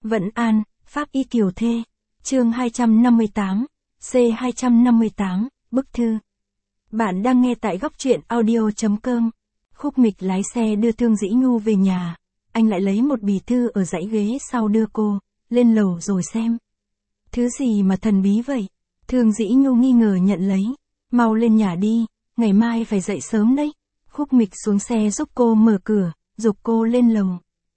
Vẫn An, Pháp Y Kiều Thê. Chương 258, C258, bức thư. Bạn đang nghe tại góc truyện audio.com. Khúc Mịch lái xe đưa Thương Dĩ Nhu về nhà. Anh lại lấy một bì thư ở dãy ghế sau đưa cô, lên lầu rồi xem. Thứ gì mà thần bí vậy? Thương Dĩ Nhu nghi ngờ nhận lấy. Mau lên nhà đi, ngày mai phải dậy sớm đấy. Khúc Mịch xuống xe giúp cô mở cửa, giục cô lên lầu.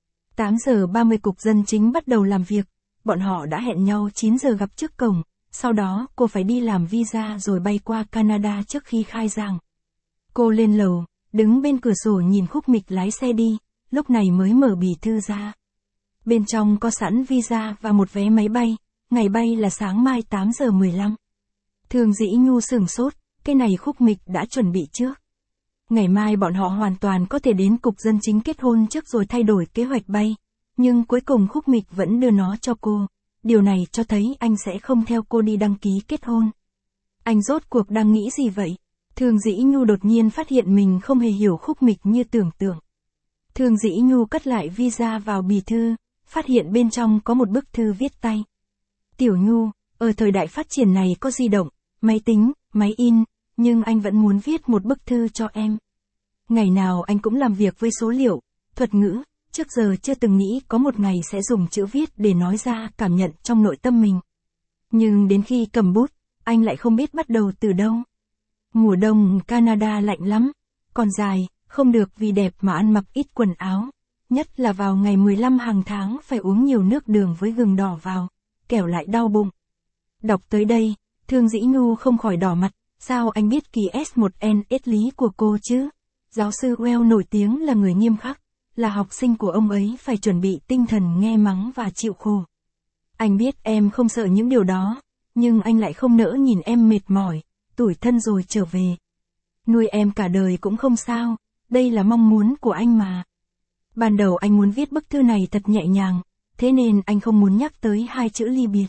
8 giờ 30 cục dân chính bắt đầu làm việc. Bọn họ đã hẹn nhau 9 giờ gặp trước cổng. Sau đó cô phải đi làm visa rồi bay qua Canada trước khi khai giảng. Cô lên lầu, đứng bên cửa sổ nhìn Khúc Mịch lái xe đi, lúc này mới mở bì thư ra. Bên trong có sẵn visa và một vé máy bay, ngày bay là sáng mai 8 giờ 15. Thương Dĩ Nhu sửng sốt, cái này Khúc Mịch đã chuẩn bị trước. Ngày mai bọn họ hoàn toàn có thể đến cục dân chính kết hôn trước rồi thay đổi kế hoạch bay. Nhưng cuối cùng Khúc Mịch vẫn đưa nó cho cô. Điều này cho thấy anh sẽ không theo cô đi đăng ký kết hôn. Anh rốt cuộc đang nghĩ gì vậy? Thương Dĩ Nhu đột nhiên phát hiện mình không hề hiểu Khúc Mịch như tưởng tượng. Thương Dĩ Nhu cất lại visa vào bì thư, phát hiện bên trong có một bức thư viết tay. Tiểu Nhu, ở thời đại phát triển này có di động, máy tính, máy in, nhưng anh vẫn muốn viết một bức thư cho em. Ngày nào anh cũng làm việc với số liệu, thuật ngữ, trước giờ chưa từng nghĩ có một ngày sẽ dùng chữ viết để nói ra cảm nhận trong nội tâm mình. Nhưng đến khi cầm bút, anh lại không biết bắt đầu từ đâu. Mùa đông Canada lạnh lắm, còn dài, không được vì đẹp mà ăn mặc ít quần áo. Nhất là vào ngày 15 hàng tháng phải uống nhiều nước đường với gừng đỏ vào, kẻo lại đau bụng. Đọc tới đây, Thương Dĩ Nhu không khỏi đỏ mặt, sao anh biết kỳ S1N lý của cô chứ? Giáo sư Well nổi tiếng là người nghiêm khắc, là học sinh của ông ấy phải chuẩn bị tinh thần nghe mắng và chịu khổ. Anh biết em không sợ những điều đó, nhưng anh lại không nỡ nhìn em mệt mỏi, tủi thân rồi trở về. Nuôi em cả đời cũng không sao, đây là mong muốn của anh mà. Ban đầu anh muốn viết bức thư này thật nhẹ nhàng, thế nên anh không muốn nhắc tới hai chữ ly biệt.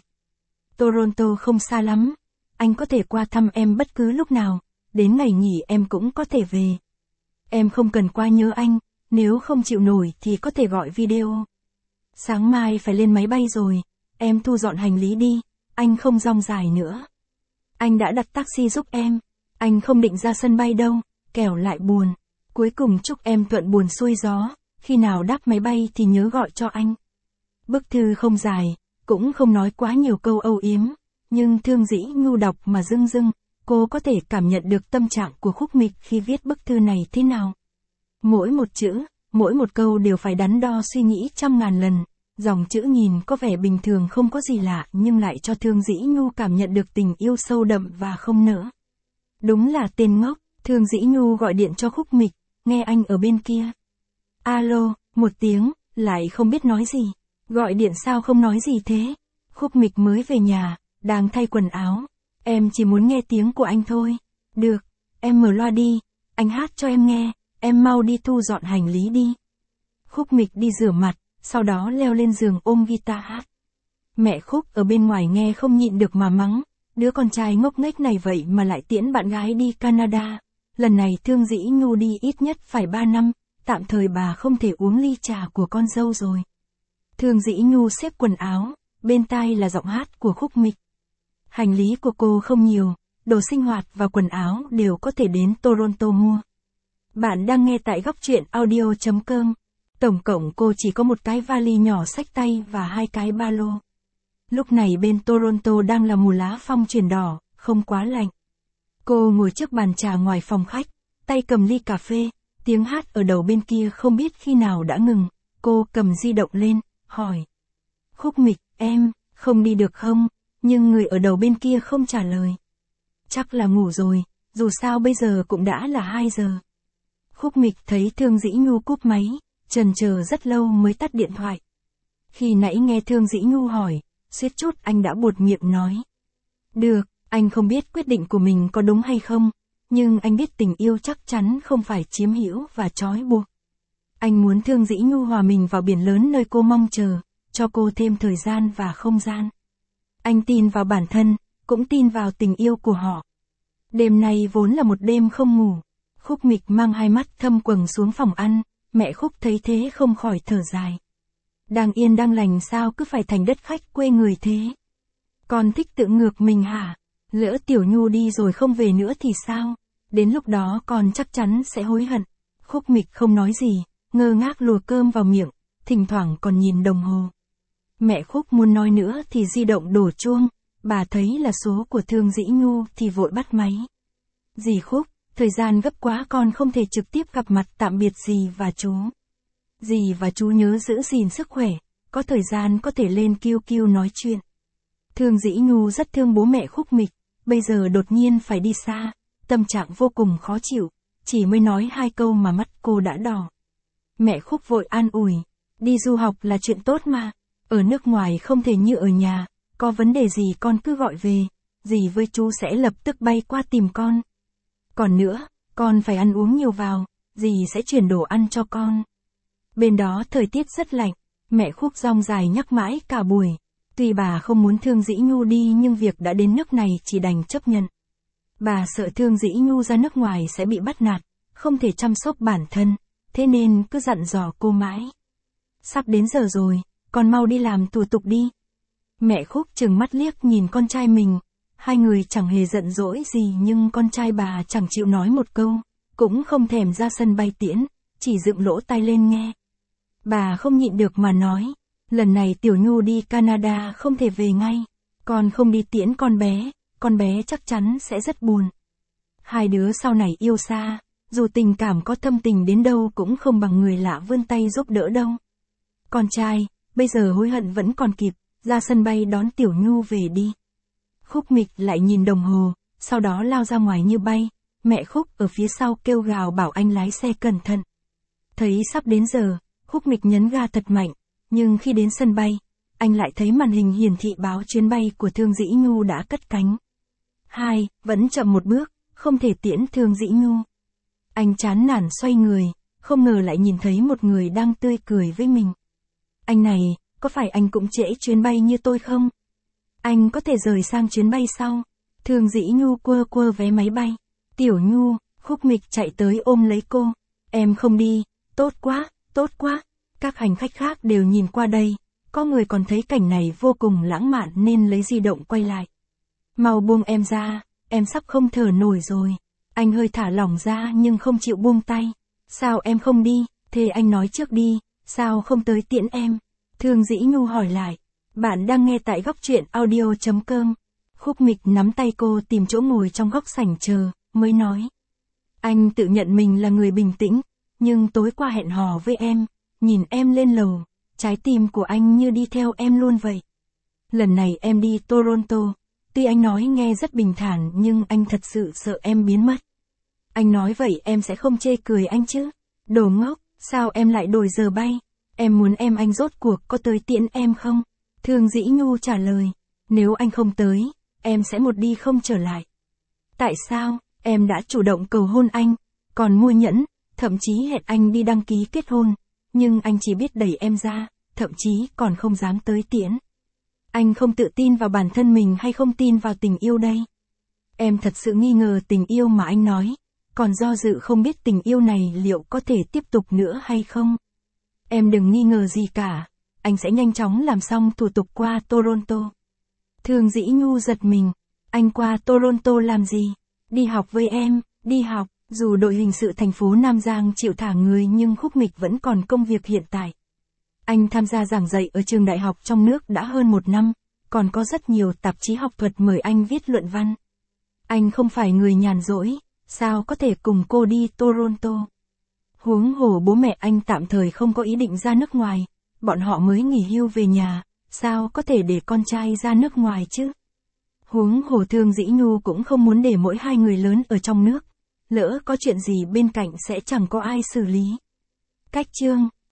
Toronto không xa lắm, anh có thể qua thăm em bất cứ lúc nào, đến ngày nghỉ em cũng có thể về. Em không cần qua nhớ anh, nếu không chịu nổi thì có thể gọi video. Sáng mai phải lên máy bay rồi, em thu dọn hành lý đi, anh không dong dài nữa. Anh đã đặt taxi giúp em, anh không định ra sân bay đâu, kẻo lại buồn. Cuối cùng chúc em thuận buồm xuôi gió, khi nào đáp máy bay thì nhớ gọi cho anh. Bức thư không dài, cũng không nói quá nhiều câu âu yếm, nhưng Thương Dĩ Nhu đọc mà rưng rưng, cô có thể cảm nhận được tâm trạng của Khúc Mịch khi viết bức thư này thế nào. Mỗi một chữ, mỗi một câu đều phải đắn đo suy nghĩ trăm ngàn lần. Dòng chữ nhìn có vẻ bình thường không có gì lạ nhưng lại cho Thương Dĩ Nhu cảm nhận được tình yêu sâu đậm và không nỡ. Đúng là tên ngốc, Thương Dĩ Nhu gọi điện cho Khúc Mịch, nghe anh ở bên kia. Alo, một tiếng, lại không biết nói gì. Gọi điện sao không nói gì thế? Khúc Mịch mới về nhà, đang thay quần áo. Em chỉ muốn nghe tiếng của anh thôi. Được, em mở loa đi, anh hát cho em nghe, em mau đi thu dọn hành lý đi. Khúc Mịch đi rửa mặt, sau đó leo lên giường ôm guitar hát. Mẹ Khúc ở bên ngoài nghe không nhịn được mà mắng, đứa con trai ngốc nghếch này vậy mà lại tiễn bạn gái đi Canada. Lần này Thương Dĩ Nhu đi ít nhất phải 3 năm, tạm thời bà không thể uống ly trà của con dâu rồi. Thương Dĩ Nhu xếp quần áo, bên tai là giọng hát của Khúc Mịch. Hành lý của cô không nhiều, đồ sinh hoạt và quần áo đều có thể đến Toronto mua. Bạn đang nghe tại góc truyện audio.com. Tổng cộng cô chỉ có một cái vali nhỏ xách tay và 2 cái ba lô. Lúc này bên Toronto đang là mùa lá phong chuyển đỏ, không quá lạnh. Cô ngồi trước bàn trà ngoài phòng khách, tay cầm ly cà phê, tiếng hát ở đầu bên kia không biết khi nào đã ngừng. Cô cầm di động lên, hỏi. Khúc Mịch, em, không đi được không? Nhưng người ở đầu bên kia không trả lời. Chắc là ngủ rồi, dù sao bây giờ cũng đã là 2 giờ. Khúc Mịch thấy Thương Dĩ Nhu cúp máy, chần chờ rất lâu mới tắt điện thoại. Khi nãy nghe Thương Dĩ Nhu hỏi, suýt chút anh đã buột miệng nói. Được, anh không biết quyết định của mình có đúng hay không, nhưng anh biết tình yêu chắc chắn không phải chiếm hữu và trói buộc. Anh muốn Thương Dĩ Nhu hòa mình vào biển lớn nơi cô mong chờ, cho cô thêm thời gian và không gian. Anh tin vào bản thân, cũng tin vào tình yêu của họ. Đêm nay vốn là một đêm không ngủ. Khúc Mịch mang hai mắt thâm quầng xuống phòng ăn, mẹ Khúc thấy thế không khỏi thở dài. Đang yên đang lành sao cứ phải thành đất khách quê người thế? Con thích tự ngược mình hả? Lỡ Tiểu Nhu đi rồi không về nữa thì sao? Đến lúc đó con chắc chắn sẽ hối hận. Khúc Mịch không nói gì, ngơ ngác lùa cơm vào miệng, thỉnh thoảng còn nhìn đồng hồ. Mẹ Khúc muốn nói nữa thì di động đổ chuông, bà thấy là số của Thương Dĩ Nhu thì vội bắt máy. Dì Khúc, thời gian gấp quá con không thể trực tiếp gặp mặt tạm biệt dì và chú. Dì và chú nhớ giữ gìn sức khỏe, có thời gian có thể lên QQ nói chuyện. Thương Dĩ Nhu rất thương bố mẹ Khúc Mịch, bây giờ đột nhiên phải đi xa, tâm trạng vô cùng khó chịu, chỉ mới nói 2 câu mà mắt cô đã đỏ. Mẹ Khúc vội an ủi, đi du học là chuyện tốt mà, ở nước ngoài không thể như ở nhà, có vấn đề gì con cứ gọi về, dì với chú sẽ lập tức bay qua tìm con. Còn nữa, con phải ăn uống nhiều vào, dì sẽ chuyển đồ ăn cho con. Bên đó thời tiết rất lạnh, mẹ Khúc rong dài nhắc mãi cả buổi. Tuy bà không muốn Thương Dĩ Nhu đi nhưng việc đã đến nước này chỉ đành chấp nhận. Bà sợ Thương Dĩ Nhu ra nước ngoài sẽ bị bắt nạt, không thể chăm sóc bản thân, thế nên cứ dặn dò cô mãi. Sắp đến giờ rồi, con mau đi làm thủ tục đi. Mẹ Khúc trừng mắt liếc nhìn con trai mình, hai người chẳng hề giận dỗi gì nhưng con trai bà chẳng chịu nói một câu, cũng không thèm ra sân bay tiễn, chỉ dựng lỗ tai lên nghe. Bà không nhịn được mà nói, lần này Tiểu Nhu đi Canada không thể về ngay, con không đi tiễn con bé chắc chắn sẽ rất buồn. Hai đứa sau này yêu xa, dù tình cảm có thâm tình đến đâu cũng không bằng người lạ vươn tay giúp đỡ đâu. Con trai, bây giờ hối hận vẫn còn kịp, ra sân bay đón Tiểu Nhu về đi. Khúc Mịch lại nhìn đồng hồ, sau đó lao ra ngoài như bay, mẹ Khúc ở phía sau kêu gào bảo anh lái xe cẩn thận. Thấy sắp đến giờ, Khúc Mịch nhấn ga thật mạnh, nhưng khi đến sân bay, anh lại thấy màn hình hiển thị báo chuyến bay của Thương Dĩ Nhu đã cất cánh. Vẫn chậm một bước, không thể tiễn Thương Dĩ Nhu. Anh chán nản xoay người, không ngờ lại nhìn thấy một người đang tươi cười với mình. Anh này, có phải anh cũng trễ chuyến bay như tôi không? Anh có thể rời sang chuyến bay sau. Thương Dĩ Nhu quơ quơ vé máy bay. Tiểu Nhu, Khúc Mịch chạy tới ôm lấy cô. Em không đi, tốt quá, tốt quá. Các hành khách khác đều nhìn qua đây, có người còn thấy cảnh này vô cùng lãng mạn nên lấy di động quay lại. Mau buông em ra, em sắp không thở nổi rồi. Anh hơi thả lỏng ra nhưng không chịu buông tay. Sao em không đi, thế anh nói trước đi, sao không tới tiễn em? Thương Dĩ Nhu hỏi lại. Bạn đang nghe tại góc truyện audio.com. Khúc Mịch nắm tay cô tìm chỗ ngồi trong góc sảnh chờ, mới nói. Anh tự nhận mình là người bình tĩnh, nhưng tối qua hẹn hò với em, nhìn em lên lầu, trái tim của anh như đi theo em luôn vậy. Lần này em đi Toronto, tuy anh nói nghe rất bình thản nhưng anh thật sự sợ em biến mất. Anh nói vậy em sẽ không chê cười anh chứ? Đồ ngốc, sao em lại đổi giờ bay? Em muốn anh rốt cuộc có tới tiễn em không? Thương Dĩ Nhu trả lời, nếu anh không tới, em sẽ một đi không trở lại. Tại sao? Em đã chủ động cầu hôn anh, còn mua nhẫn, thậm chí hẹn anh đi đăng ký kết hôn, nhưng anh chỉ biết đẩy em ra, thậm chí còn không dám tới tiễn. Anh không tự tin vào bản thân mình hay không tin vào tình yêu đây? Em thật sự nghi ngờ tình yêu mà anh nói, còn do dự không biết tình yêu này liệu có thể tiếp tục nữa hay không. Em đừng nghi ngờ gì cả, anh sẽ nhanh chóng làm xong thủ tục qua Toronto. Thương Dĩ Nhu giật mình, anh qua Toronto làm gì? Đi học với em, đi học. Dù đội hình sự thành phố Nam Giang chịu thả người nhưng Khúc Mịch vẫn còn công việc hiện tại. Anh tham gia giảng dạy ở trường đại học trong nước đã hơn 1 năm, còn có rất nhiều tạp chí học thuật mời anh viết luận văn. Anh không phải người nhàn rỗi, sao có thể cùng cô đi Toronto? Huống hồ bố mẹ anh tạm thời không có ý định ra nước ngoài, bọn họ mới nghỉ hưu về nhà, sao có thể để con trai ra nước ngoài chứ? Huống hồ Thương Dĩ Nhu cũng không muốn để mỗi hai người lớn ở trong nước. Lỡ có chuyện gì bên cạnh sẽ chẳng có ai xử lý. Cách chương